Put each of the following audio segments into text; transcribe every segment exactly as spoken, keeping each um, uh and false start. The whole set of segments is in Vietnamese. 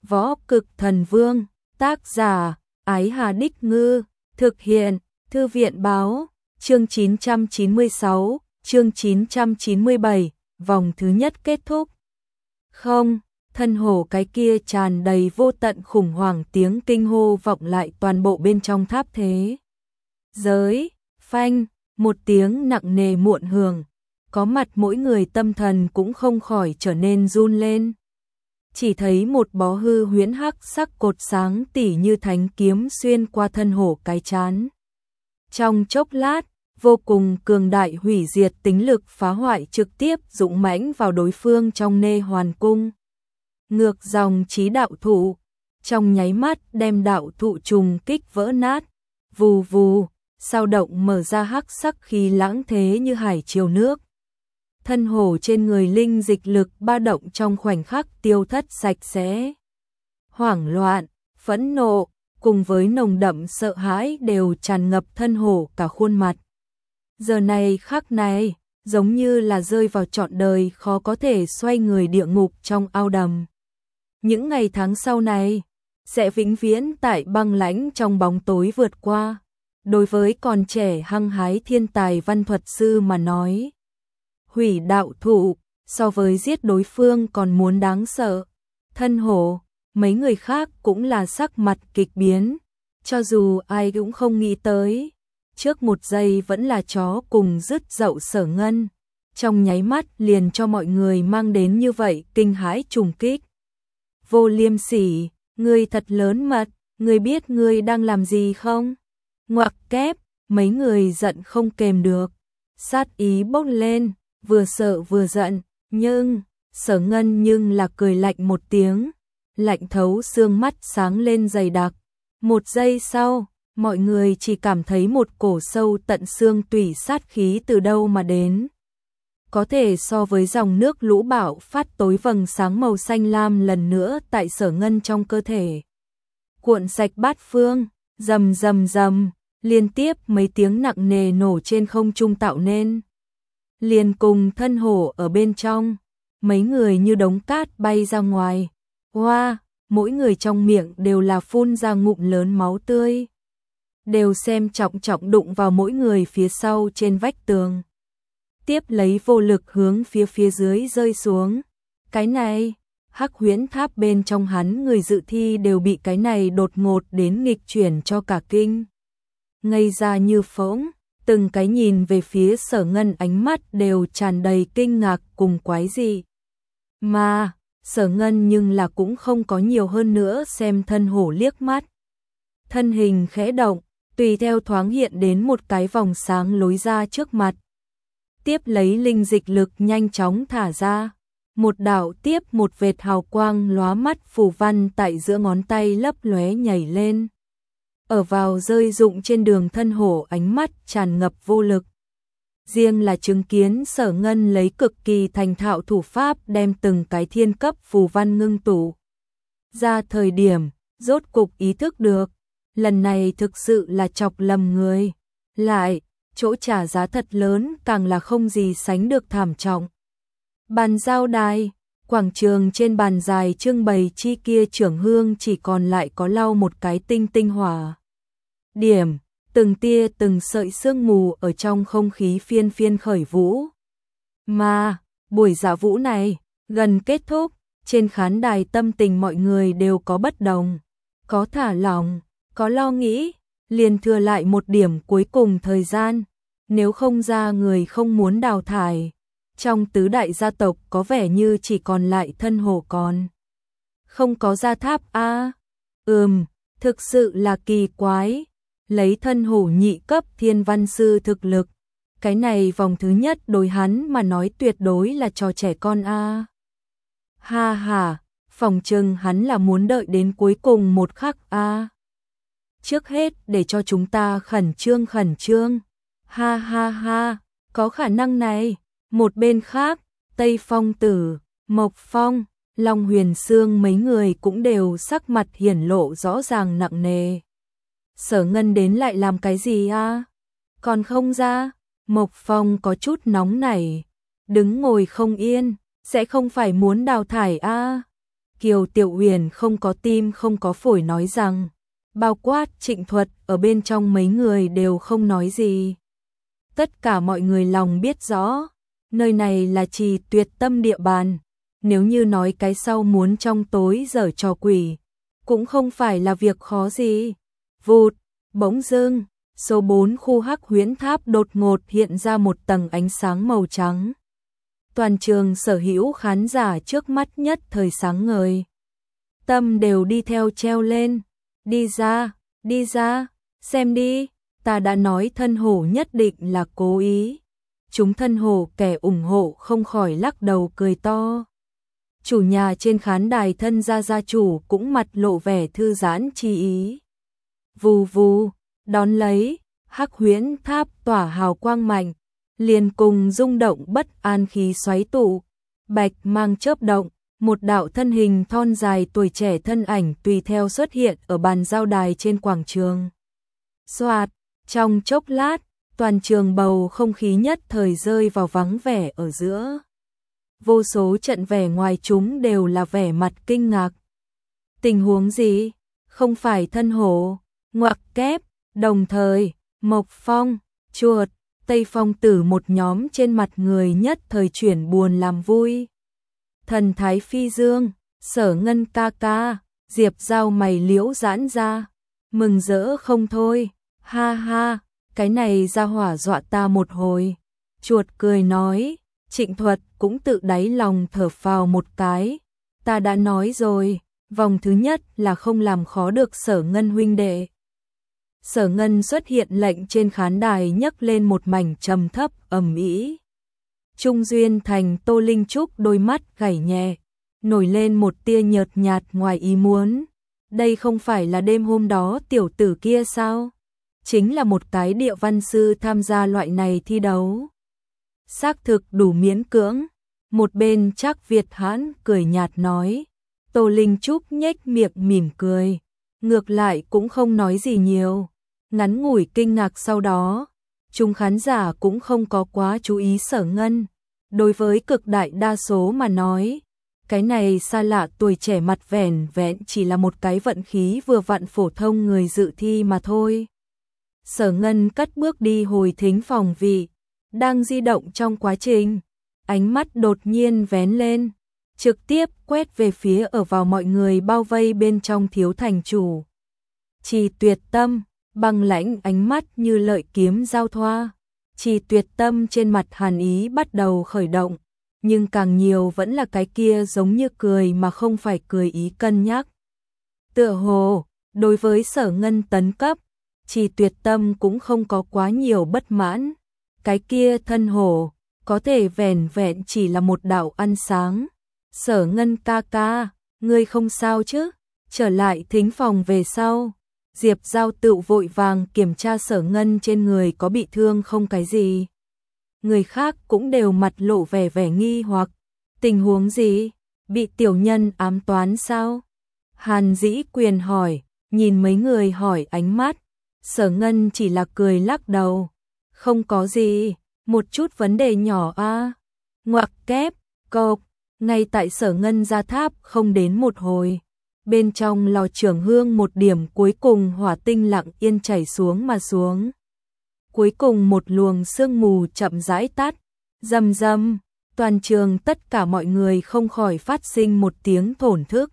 Võ Cực Thần Vương, tác giả, Ái Hà Đích Ngư, thực hiện, Thư viện Báo, chương chín trăm chín mươi sáu, chương chín trăm chín mươi bảy, vòng thứ nhất kết thúc. Không, thân hổ cái kia tràn đầy vô tận khủng hoảng tiếng kinh hô vọng lại toàn bộ bên trong tháp thế. Giới, phanh, một tiếng nặng nề muộn hưởng, có mặt mỗi người tâm thần cũng không khỏi trở nên run lên. Chỉ thấy một bó hư huyễn hắc sắc cột sáng tỉ như thánh kiếm xuyên qua thân hổ cái chán. Trong chốc lát, vô cùng cường đại hủy diệt tính lực phá hoại trực tiếp dũng mãnh vào đối phương trong nê hoàn cung. Ngược dòng chí đạo thụ, trong nháy mắt đem đạo thụ trùng kích vỡ nát, vù vù, sao động mở ra hắc sắc khí lãng thế như hải triều nước. Thân hổ trên người linh dịch lực ba động trong khoảnh khắc tiêu thất sạch sẽ. Hoảng loạn, phẫn nộ, cùng với nồng đậm sợ hãi đều tràn ngập thân hổ cả khuôn mặt. Giờ này khắc này, giống như là rơi vào trọn đời khó có thể xoay người địa ngục trong ao đầm. Những ngày tháng sau này, sẽ vĩnh viễn tại băng lãnh trong bóng tối vượt qua. Đối với còn trẻ hăng hái thiên tài văn thuật sư mà nói, hủy đạo thụ, so với giết đối phương còn muốn đáng sợ. Thân hổ, mấy người khác cũng là sắc mặt kịch biến, cho dù ai cũng không nghĩ tới. Trước một giây vẫn là chó cùng dứt dậu Sở Ngân, trong nháy mắt liền cho mọi người mang đến như vậy kinh hãi trùng kích. Vô Liêm Sỉ, ngươi thật lớn mật, ngươi biết ngươi đang làm gì không? Ngoặc kép, mấy người giận không kềm được, sát ý bốc lên, vừa sợ vừa giận, nhưng, Sở Ngân nhưng là cười lạnh một tiếng, lạnh thấu xương mắt sáng lên dày đặc. Một giây sau, mọi người chỉ cảm thấy một cổ sâu tận xương tủy sát khí từ đâu mà đến. Có thể so với dòng nước lũ bão phát tối vầng sáng màu xanh lam lần nữa tại Sở Ngân trong cơ thể. Cuộn sạch bát phương, rầm rầm rầm, liên tiếp mấy tiếng nặng nề nổ trên không trung tạo nên. Liền cùng thân hổ ở bên trong, mấy người như đống cát bay ra ngoài. Hoa, mỗi người trong miệng đều là phun ra ngụm lớn máu tươi. Đều xem trọng trọng đụng vào mỗi người phía sau trên vách tường. Tiếp lấy vô lực hướng phía phía dưới rơi xuống. Cái này, hắc huyễn tháp bên trong hắn người dự thi đều bị cái này đột ngột đến nghịch chuyển cho cả kinh. Ngây ra như phỗng, từng cái nhìn về phía Sở Ngân ánh mắt đều tràn đầy kinh ngạc cùng quái dị. Mà, Sở Ngân nhưng là cũng không có nhiều hơn nữa xem thân hổ liếc mắt. Thân hình khẽ động, tùy theo thoáng hiện đến một cái vòng sáng lối ra trước mặt. Tiếp lấy linh dịch lực nhanh chóng thả ra. Một đạo tiếp một vệt hào quang lóa mắt phù văn tại giữa ngón tay lấp lóe nhảy lên. Ở vào rơi rụng trên đường thân hổ ánh mắt tràn ngập vô lực. Riêng là chứng kiến Sở Ngân lấy cực kỳ thành thạo thủ pháp đem từng cái thiên cấp phù văn ngưng tụ ra thời điểm, rốt cục ý thức được. Lần này thực sự là chọc lầm người. Lại, chỗ trả giá thật lớn càng là không gì sánh được thảm trọng. Bàn giao đài, quảng trường trên bàn dài trưng bày chi kia trưởng hương chỉ còn lại có lau một cái tinh tinh hỏa. Điểm, từng tia từng sợi sương mù ở trong không khí phiên phiên khởi vũ. Mà, buổi dạ vũ này, gần kết thúc, trên khán đài tâm tình mọi người đều có bất đồng. Có thả lỏng, có lo nghĩ, liền thừa lại một điểm cuối cùng thời gian. Nếu không ra người không muốn đào thải. Trong tứ đại gia tộc có vẻ như chỉ còn lại thân hổ còn. Không có gia tháp a à? Ừm, thực sự là kỳ quái. Lấy thân hổ nhị cấp thiên văn sư thực lực. Cái này vòng thứ nhất đối hắn mà nói tuyệt đối là trò trẻ con a à? Ha ha, phòng trừng hắn là muốn đợi đến cuối cùng một khắc a à? Trước hết để cho chúng ta khẩn trương khẩn trương. Ha ha ha, có khả năng này. Một bên khác, Tây Phong Tử, Mộc Phong, Long Huyền Sương mấy người cũng đều sắc mặt hiển lộ rõ ràng nặng nề. Sở Ngân đến lại làm cái gì a? À? Còn không ra? Mộc Phong có chút nóng nảy, đứng ngồi không yên, sẽ không phải muốn đào thải a? À? Kiều Tiểu Huyền không có tim không có phổi nói rằng, bao quát Trịnh Thuật ở bên trong mấy người đều không nói gì. Tất cả mọi người lòng biết rõ, nơi này là Trì Tuyệt Tâm địa bàn, nếu như nói cái sau muốn trong tối giở trò quỷ, cũng không phải là việc khó gì. Vụt, bỗng dưng, số bốn khu Hắc Huyễn Tháp đột ngột hiện ra một tầng ánh sáng màu trắng. Toàn trường sở hữu khán giả trước mắt nhất thời sáng ngời. Tâm đều đi theo treo lên, đi ra, đi ra, xem đi, ta đã nói thân hổ nhất định là cố ý. Chúng thân hổ kẻ ủng hộ không khỏi lắc đầu cười to. Chủ nhà trên khán đài thân gia gia chủ cũng mặt lộ vẻ thư giãn chi ý. Vù vù, đón lấy, Hắc Huyễn Tháp tỏa hào quang mạnh, liền cùng rung động bất an khí xoáy tụ, bạch mang chớp động, một đạo thân hình thon dài tuổi trẻ thân ảnh tùy theo xuất hiện ở bàn giao đài trên quảng trường. Soạt, trong chốc lát, toàn trường bầu không khí nhất thời rơi vào vắng vẻ ở giữa. Vô số trận vẻ ngoài chúng đều là vẻ mặt kinh ngạc. Tình huống gì? Không phải thân hổ, ngoặc kép, đồng thời, Mộc Phong, Chuột, Tây Phong Tử một nhóm trên mặt người nhất thời chuyển buồn làm vui. Thần thái phi dương, Sở Ngân ca ca, Diệp Giao mày liễu giãn ra, mừng rỡ không thôi, ha ha, cái này ra hỏa dọa ta một hồi. Chuột cười nói, Trịnh Thuật cũng tự đáy lòng thở phào một cái, ta đã nói rồi, vòng thứ nhất là không làm khó được Sở Ngân huynh đệ. Sở Ngân xuất hiện lệnh trên khán đài nhấc lên một mảnh trầm thấp ầm ĩ. Trung Duyên Thành Tô Linh Trúc đôi mắt gảy nhẹ, nổi lên một tia nhợt nhạt ngoài ý muốn. Đây không phải là đêm hôm đó tiểu tử kia sao? Chính là một cái địa văn sư tham gia loại này thi đấu. Xác thực đủ miễn cưỡng. Một bên Trác Việt Hãn cười nhạt nói. Tô Linh Trúc nhếch miệng mỉm cười. Ngược lại cũng không nói gì nhiều. Ngắn ngủi kinh ngạc sau đó, chúng khán giả cũng không có quá chú ý Sở Ngân. Đối với cực đại đa số mà nói, cái này xa lạ tuổi trẻ mặt vẻn vẹn chỉ là một cái vận khí vừa vặn phổ thông người dự thi mà thôi. Sở Ngân cất bước đi hồi thính phòng vị, đang di động trong quá trình, ánh mắt đột nhiên vén lên, trực tiếp quét về phía ở vào mọi người bao vây bên trong thiếu thành chủ. Trì Tuyệt Tâm, băng lãnh ánh mắt như lợi kiếm giao thoa. Trì Tuyệt Tâm trên mặt hàn ý bắt đầu khởi động, nhưng càng nhiều vẫn là cái kia giống như cười mà không phải cười ý cân nhắc. Tựa hồ, đối với Sở Ngân tấn cấp, Trì Tuyệt Tâm cũng không có quá nhiều bất mãn. Cái kia thân hổ, có thể vẻn vẹn chỉ là một đạo ăn sáng. Sở Ngân ca ca, ngươi không sao chứ? Trở lại thính phòng về sau. Diệp Giao tự vội vàng kiểm tra Sở Ngân trên người có bị thương không cái gì. Người khác cũng đều mặt lộ vẻ vẻ nghi hoặc. Tình huống gì? Bị tiểu nhân ám toán sao? Hàn Dĩ Quyền hỏi, nhìn mấy người hỏi ánh mắt. Sở Ngân chỉ là cười lắc đầu. Không có gì, một chút vấn đề nhỏ a. À. Ngoặc kép, cộc, ngay tại Sở Ngân ra tháp không đến một hồi. Bên trong lò trưởng hương một điểm cuối cùng hỏa tinh lặng yên chảy xuống mà xuống. Cuối cùng một luồng sương mù chậm rãi tắt, rầm rầm, toàn trường tất cả mọi người không khỏi phát sinh một tiếng thổn thức.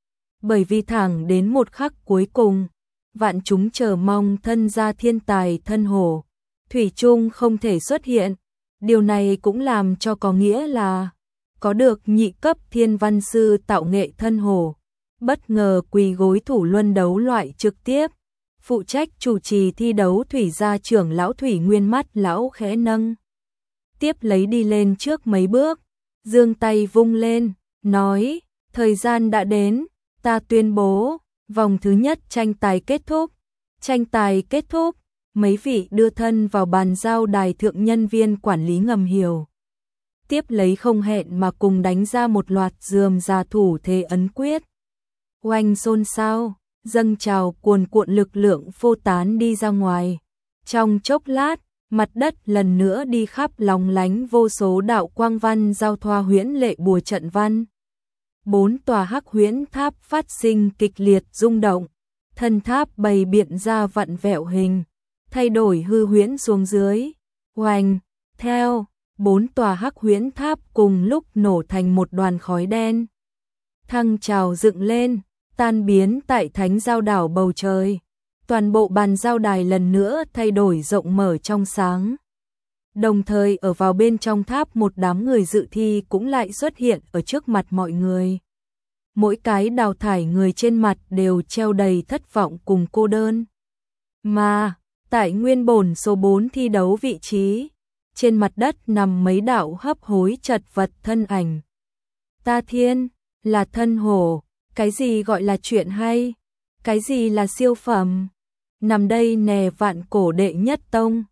Bởi vì thẳng đến một khắc cuối cùng, vạn chúng chờ mong thân gia thiên tài thân hổ, thủy chung không thể xuất hiện. Điều này cũng làm cho có nghĩa là có được nhị cấp thiên văn sư tạo nghệ thân hổ. Bất ngờ quỳ gối thủ luân đấu loại trực tiếp, phụ trách chủ trì thi đấu thủy gia trưởng lão Thủy Nguyên mắt lão khẽ nâng. Tiếp lấy đi lên trước mấy bước, giương tay vung lên, nói, thời gian đã đến, ta tuyên bố, vòng thứ nhất tranh tài kết thúc. Tranh tài kết thúc, mấy vị đưa thân vào bàn giao đài thượng nhân viên quản lý ngầm hiểu. Tiếp lấy không hẹn mà cùng đánh ra một loạt rườm rà thủ thế ấn quyết. Oanh xôn xao, dâng trào cuồn cuộn lực lượng phô tán đi ra ngoài. Trong chốc lát, mặt đất lần nữa đi khắp lóng lánh vô số đạo quang văn giao thoa huyễn lệ bùa trận văn. bốn tòa hắc huyễn tháp phát sinh kịch liệt rung động, thân tháp bày biện ra vặn vẹo hình, thay đổi hư huyễn xuống dưới. Oanh, theo, bốn tòa hắc huyễn tháp cùng lúc nổ thành một đoàn khói đen. Thăng trào dựng lên, tan biến tại thánh giao đảo bầu trời. Toàn bộ bàn giao đài lần nữa thay đổi rộng mở trong sáng. Đồng thời ở vào bên trong tháp một đám người dự thi cũng lại xuất hiện ở trước mặt mọi người. Mỗi cái đào thải người trên mặt đều treo đầy thất vọng cùng cô đơn. Mà, tại nguyên bổn số bốn thi đấu vị trí, trên mặt đất nằm mấy đạo hấp hối chật vật thân ảnh. Ta thiên, là thân hổ, cái gì gọi là chuyện hay, cái gì là siêu phẩm. Nằm đây nè vạn cổ đệ nhất tông.